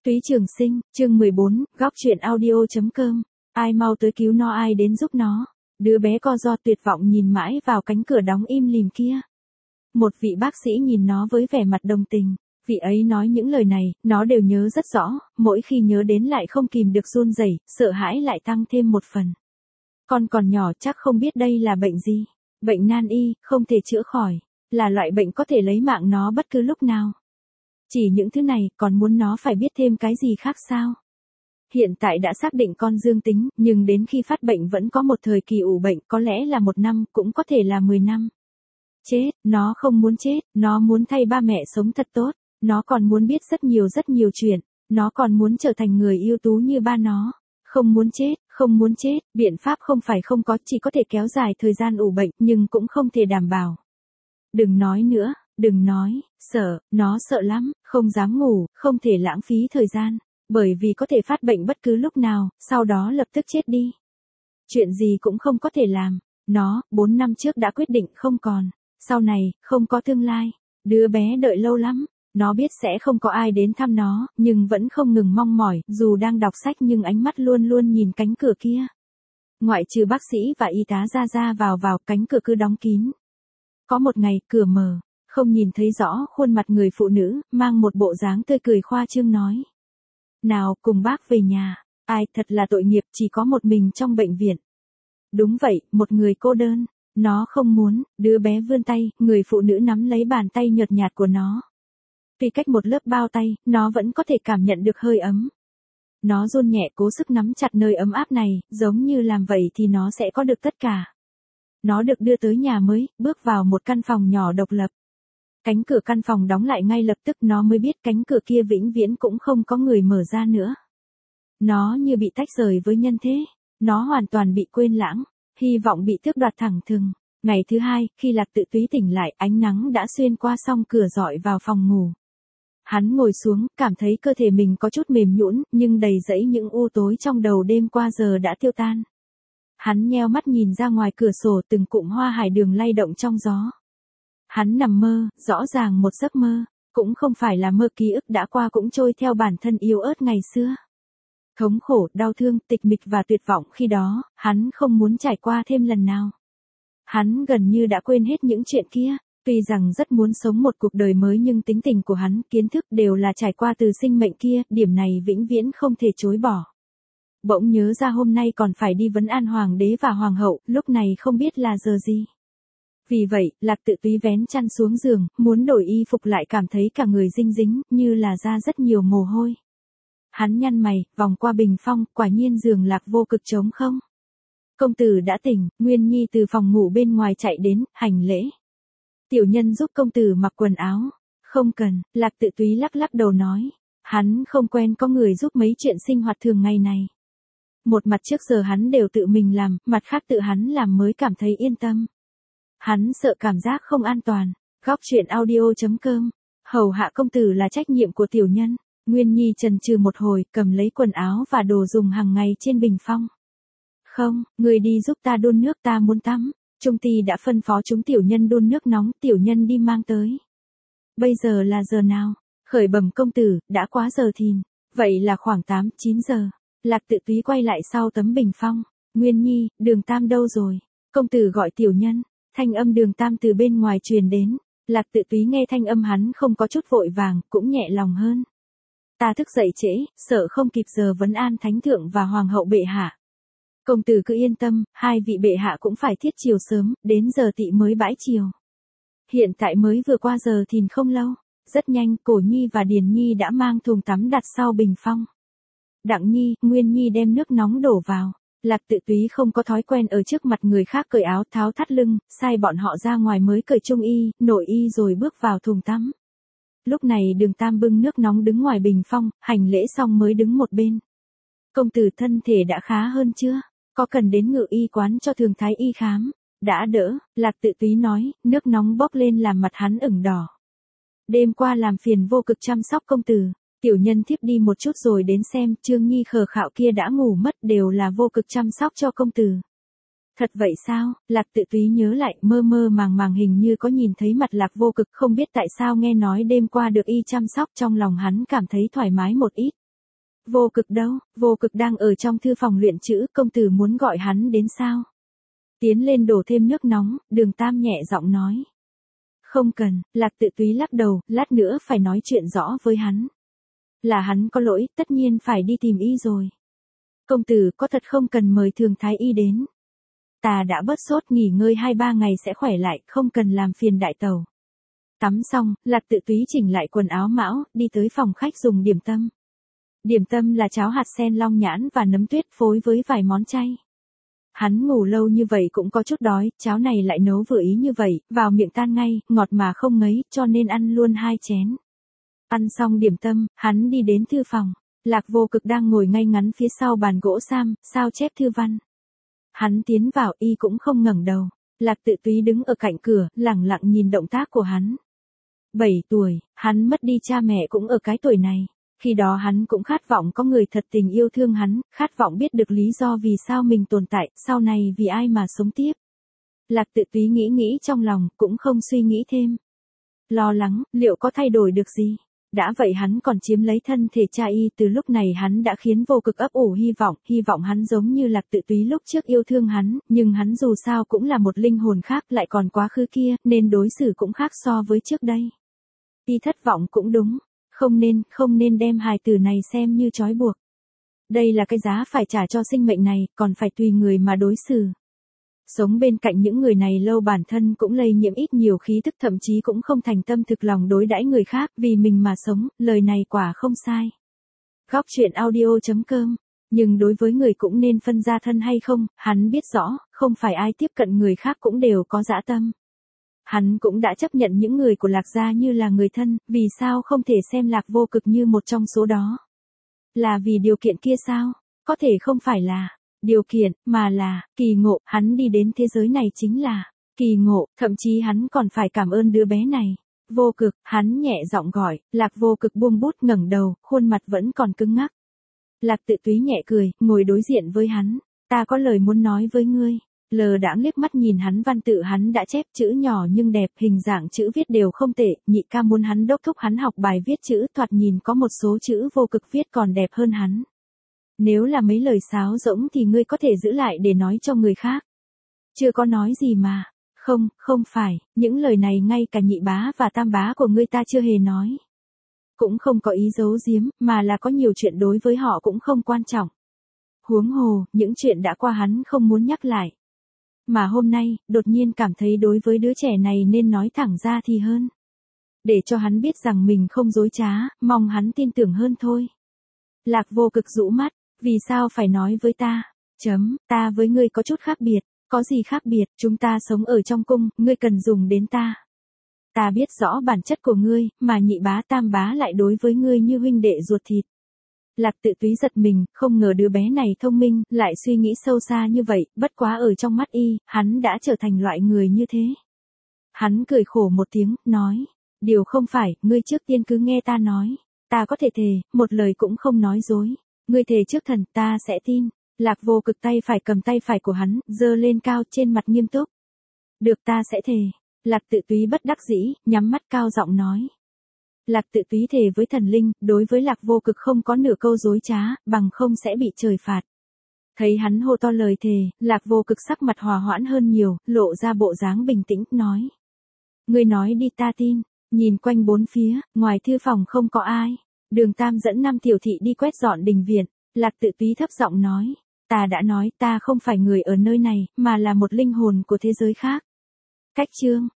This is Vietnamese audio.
Túy Trường Sinh, chương 14, góc truyện audio.com. Ai mau tới cứu nó, ai đến giúp nó. Đứa bé co ro tuyệt vọng nhìn mãi vào cánh cửa đóng im lìm kia. Một vị bác sĩ nhìn nó với vẻ mặt đồng tình. Vị ấy nói những lời này, nó đều nhớ rất rõ, mỗi khi nhớ đến lại không kìm được run rẩy, sợ hãi lại tăng thêm một phần. Con còn nhỏ chắc không biết đây là bệnh gì. Bệnh nan y, không thể chữa khỏi. Là loại bệnh có thể lấy mạng nó bất cứ lúc nào. Chỉ những thứ này, còn muốn nó phải biết thêm cái gì khác sao? Hiện tại đã xác định con dương tính, nhưng đến khi phát bệnh vẫn có một thời kỳ ủ bệnh, có lẽ là 1 năm, cũng có thể là 10 năm. Chết, nó không muốn chết, nó muốn thay ba mẹ sống thật tốt, nó còn muốn biết rất nhiều chuyện, nó còn muốn trở thành người ưu tú như ba nó. Không muốn chết, biện pháp không phải không có, chỉ có thể kéo dài thời gian ủ bệnh, nhưng cũng không thể đảm bảo. Đừng nói nữa. Đừng nói, nó sợ lắm, không dám ngủ, không thể lãng phí thời gian, bởi vì có thể phát bệnh bất cứ lúc nào, sau đó lập tức chết đi. Chuyện gì cũng không có thể làm, nó, 4 năm trước đã quyết định không còn, sau này, không có tương lai, đứa bé đợi lâu lắm, nó biết sẽ không có ai đến thăm nó, nhưng vẫn không ngừng mong mỏi, dù đang đọc sách nhưng ánh mắt luôn luôn nhìn cánh cửa kia. Ngoại trừ bác sĩ và y tá ra vào, cánh cửa cứ đóng kín. Có một ngày, cửa mở. Không nhìn thấy rõ khuôn mặt người phụ nữ, mang một bộ dáng tươi cười khoa trương nói. Nào, cùng bác về nhà. Ai, thật là tội nghiệp, chỉ có một mình trong bệnh viện. Đúng vậy, một người cô đơn. Nó không muốn, đứa bé vươn tay, người phụ nữ nắm lấy bàn tay nhợt nhạt của nó. Tuy cách một lớp bao tay, nó vẫn có thể cảm nhận được hơi ấm. Nó run nhẹ cố sức nắm chặt nơi ấm áp này, giống như làm vậy thì nó sẽ có được tất cả. Nó được đưa tới nhà mới, bước vào một căn phòng nhỏ độc lập. Cánh cửa căn phòng đóng lại ngay lập tức, nó mới biết cánh cửa kia vĩnh viễn cũng không có người mở ra nữa. Nó như bị tách rời với nhân thế, nó hoàn toàn bị quên lãng, hy vọng bị tước đoạt thẳng thừng. Ngày thứ 2, khi Lạc Tự Túy tỉnh lại, ánh nắng đã xuyên qua song cửa rọi vào phòng ngủ. Hắn ngồi xuống, cảm thấy cơ thể mình có chút mềm nhũn, nhưng đầy rẫy những u tối trong đầu đêm qua giờ đã tiêu tan. Hắn nheo mắt nhìn ra ngoài cửa sổ, từng cụm hoa hải đường lay động trong gió. Hắn nằm mơ, rõ ràng một giấc mơ, cũng không phải là mơ, ký ức đã qua cũng trôi theo bản thân yếu ớt ngày xưa. Thống khổ, đau thương, tịch mịch và tuyệt vọng khi đó, hắn không muốn trải qua thêm lần nào. Hắn gần như đã quên hết những chuyện kia, tuy rằng rất muốn sống một cuộc đời mới nhưng tính tình của hắn, kiến thức đều là trải qua từ sinh mệnh kia, điểm này vĩnh viễn không thể chối bỏ. Bỗng nhớ ra hôm nay còn phải đi vấn an hoàng đế và hoàng hậu, lúc này không biết là giờ gì. Vì vậy, Lạc Tự Túy vén chăn xuống giường, muốn đổi y phục lại cảm thấy cả người dinh dính, như là ra rất nhiều mồ hôi. Hắn nhăn mày, vòng qua bình phong, quả nhiên giường Lạc vô cực trống không. Công tử đã tỉnh, Nguyên Nhi từ phòng ngủ bên ngoài chạy đến, hành lễ. Tiểu nhân giúp công tử mặc quần áo. Không cần, Lạc Tự Túy lắc đầu nói. Hắn không quen có người giúp mấy chuyện sinh hoạt thường ngày này. Một mặt trước giờ hắn đều tự mình làm, mặt khác tự hắn làm mới cảm thấy yên tâm. Hắn sợ cảm giác không an toàn. Góc truyện audio.com. Hầu hạ công tử là trách nhiệm của tiểu nhân. Nguyên Nhi chần chừ một hồi, cầm lấy quần áo và đồ dùng hàng ngày trên bình phong. Không, người đi giúp ta đun nước, ta muốn tắm. Trung ty đã phân phó chúng tiểu nhân đun nước nóng, tiểu nhân đi mang tới. Bây giờ là giờ nào? Khởi bẩm công tử, đã quá giờ thìn. Vậy là khoảng 8-9 giờ. Lạc Tự Túy quay lại sau tấm bình phong. Nguyên Nhi, Đường Tam đâu rồi? Công tử gọi tiểu nhân. Thanh âm Đường Tam từ bên ngoài truyền đến. Lạc Tự Túy nghe thanh âm hắn không có chút vội vàng, cũng nhẹ lòng hơn. Ta thức dậy trễ, sợ không kịp giờ vấn an thánh thượng và hoàng hậu bệ hạ. Công tử cứ yên tâm, hai vị bệ hạ cũng phải thiết chiều sớm, đến giờ tỵ mới bãi chiều. Hiện tại mới vừa qua giờ thìn không lâu, rất nhanh Cổ Nhi và Điền Nhi đã mang thùng tắm đặt sau bình phong. Đặng Nhi, Nguyên Nhi đem nước nóng đổ vào. Lạc Tự Túy không có thói quen ở trước mặt người khác cởi áo tháo thắt lưng, sai bọn họ ra ngoài mới cởi trung y, nội y rồi bước vào thùng tắm. Lúc này Đường Tam bưng nước nóng đứng ngoài bình phong, hành lễ xong mới đứng một bên. Công tử thân thể đã khá hơn chưa? Có cần đến Ngự y quán cho thường thái y khám? Đã đỡ, Lạc Tự Túy nói, nước nóng bốc lên làm mặt hắn ửng đỏ. Đêm qua làm phiền vô cực chăm sóc công tử. Tiểu nhân thiếp đi một chút rồi đến xem, Trương Nhi khờ khạo kia đã ngủ mất, đều là vô cực chăm sóc cho công tử. Thật vậy sao? Lạc Tự Túy nhớ lại, mơ màng hình như có nhìn thấy mặt Lạc vô cực, không biết tại sao nghe nói đêm qua được y chăm sóc, trong lòng hắn cảm thấy thoải mái một ít. Vô Cực đâu, Vô Cực đang ở trong thư phòng luyện chữ, công tử muốn gọi hắn đến sao? Tiến lên đổ thêm nước nóng, Đường Tam nhẹ giọng nói. Không cần, Lạc Tự Túy lắc đầu, lát nữa phải nói chuyện rõ với hắn. Là hắn có lỗi, tất nhiên phải đi tìm y rồi. Công tử có thật không cần mời thường thái y đến. Ta đã bớt sốt, nghỉ ngơi 2-3 ngày sẽ khỏe lại, không cần làm phiền đại tẩu. Tắm xong, Lạc Tự Túy chỉnh lại quần áo mão, đi tới phòng khách dùng điểm tâm. Điểm tâm là cháo hạt sen long nhãn và nấm tuyết phối với vài món chay. Hắn ngủ lâu như vậy cũng có chút đói, cháo này lại nấu vừa ý như vậy, vào miệng tan ngay, ngọt mà không ngấy, cho nên ăn luôn 2 chén. Ăn xong điểm tâm, hắn đi đến thư phòng. Lạc Vô Cực đang ngồi ngay ngắn phía sau bàn gỗ sam, sao chép thư văn. Hắn tiến vào, y cũng không ngẩng đầu. Lạc Tự Túy đứng ở cạnh cửa, lẳng lặng nhìn động tác của hắn. 7 tuổi, hắn mất đi cha mẹ cũng ở cái tuổi này. Khi đó hắn cũng khát vọng có người thật tình yêu thương hắn, khát vọng biết được lý do vì sao mình tồn tại, sau này vì ai mà sống tiếp. Lạc Tự Túy nghĩ trong lòng, cũng không suy nghĩ thêm. Lo lắng, liệu có thay đổi được gì? Đã vậy hắn còn chiếm lấy thân thể cha y, từ lúc này hắn đã khiến Vô Cực ấp ủ hy vọng hắn giống như Lạc Tự Túy lúc trước yêu thương hắn, nhưng hắn dù sao cũng là một linh hồn khác, lại còn quá khứ kia, nên đối xử cũng khác so với trước đây. Y thất vọng cũng đúng, không nên đem hài tử này xem như trói buộc. Đây là cái giá phải trả cho sinh mệnh này, còn phải tùy người mà đối xử. Sống bên cạnh những người này lâu bản thân cũng lây nhiễm ít nhiều khí tức, thậm chí cũng không thành tâm thực lòng đối đãi người khác, vì mình mà sống, lời này quả không sai. Góc truyện audio.com. Nhưng đối với người cũng nên phân ra thân hay không, hắn biết rõ, không phải ai tiếp cận người khác cũng đều có dã tâm. Hắn cũng đã chấp nhận những người của Lạc gia như là người thân, vì sao không thể xem Lạc Vô Cực như một trong số đó? Là vì điều kiện kia sao? Có thể không phải là điều kiện, mà là kỳ ngộ, hắn đi đến thế giới này chính là kỳ ngộ, thậm chí hắn còn phải cảm ơn đứa bé này. Vô Cực, hắn nhẹ giọng gọi. Lạc Vô Cực buông bút ngẩng đầu, khuôn mặt vẫn còn cứng ngắc. Lạc Tự Túy nhẹ cười, ngồi đối diện với hắn. Ta có lời muốn nói với ngươi. Lờ đãng liếc mắt nhìn hắn, văn tự hắn đã chép, chữ nhỏ nhưng đẹp, hình dạng chữ viết đều không tệ, nhị ca muốn hắn đốc thúc hắn học bài viết chữ, thoạt nhìn có một số chữ Vô Cực viết còn đẹp hơn hắn. Nếu là mấy lời sáo rỗng thì ngươi có thể giữ lại để nói cho người khác. Chưa có nói gì mà. Không phải, những lời này ngay cả nhị bá và tam bá của ngươi ta chưa hề nói. Cũng không có ý giấu giếm, mà là có nhiều chuyện đối với họ cũng không quan trọng. Huống hồ, những chuyện đã qua hắn không muốn nhắc lại. Mà hôm nay, đột nhiên cảm thấy đối với đứa trẻ này nên nói thẳng ra thì hơn. Để cho hắn biết rằng mình không dối trá, mong hắn tin tưởng hơn thôi. Lạc Vô Cực rũ mắt, vì sao phải nói với ta? Ta với ngươi có chút khác biệt. Có gì khác biệt, chúng ta sống ở trong cung, ngươi cần dùng đến ta. Ta biết rõ bản chất của ngươi, mà nhị bá tam bá lại đối với ngươi như huynh đệ ruột thịt. Lạc Tự Túy giật mình, không ngờ đứa bé này thông minh, lại suy nghĩ sâu xa như vậy, bất quá ở trong mắt y, hắn đã trở thành loại người như thế. Hắn cười khổ một tiếng, nói, điều không phải, ngươi trước tiên cứ nghe ta nói. Ta có thể thề, một lời cũng không nói dối. Ngươi thề trước thần, ta sẽ tin. Lạc Vô Cực tay phải cầm tay phải của hắn, giơ lên cao, trên mặt nghiêm túc. Được, ta sẽ thề. Lạc Tự Túy bất đắc dĩ, nhắm mắt cao giọng nói. Lạc Tự Túy thề với thần linh, đối với Lạc Vô Cực không có nửa câu dối trá, bằng không sẽ bị trời phạt. Thấy hắn hô to lời thề, Lạc Vô Cực sắc mặt hòa hoãn hơn nhiều, lộ ra bộ dáng bình tĩnh, nói. Ngươi nói đi, ta tin. Nhìn quanh bốn phía, ngoài thư phòng không có ai. Đường Tam dẫn 5 tiểu thị đi quét dọn đình viện. Lạc Tự Túy thấp giọng nói. Ta đã nói ta không phải người ở nơi này, mà là một linh hồn của thế giới khác. Cách chương.